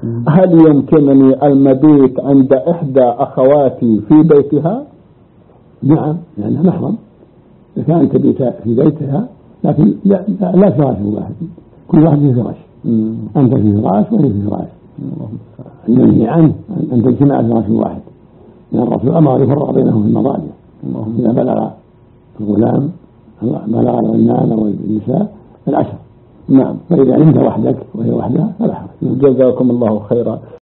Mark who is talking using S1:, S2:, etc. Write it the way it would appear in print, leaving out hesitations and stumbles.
S1: هل يمكنني المبيت عند إحدى أخواتي في بيتها؟
S2: نعم، لأنها محرم. إذا كانت تبيت في بيتها، لكن لا فراش واحد، كل واحد في فراش. أنت في فراش وهي في فراش. النهي عنه أن تجتمع فراش واحد، لأن الرسول أمر يفرق بينهم في المضاجع. إذا بلغ الغلام بلغ الغنان والنساء 10.
S1: نعم.
S2: فإذا أنت وحدك وهي وحدها فلا حرج.
S1: جزاكم الله خيرا.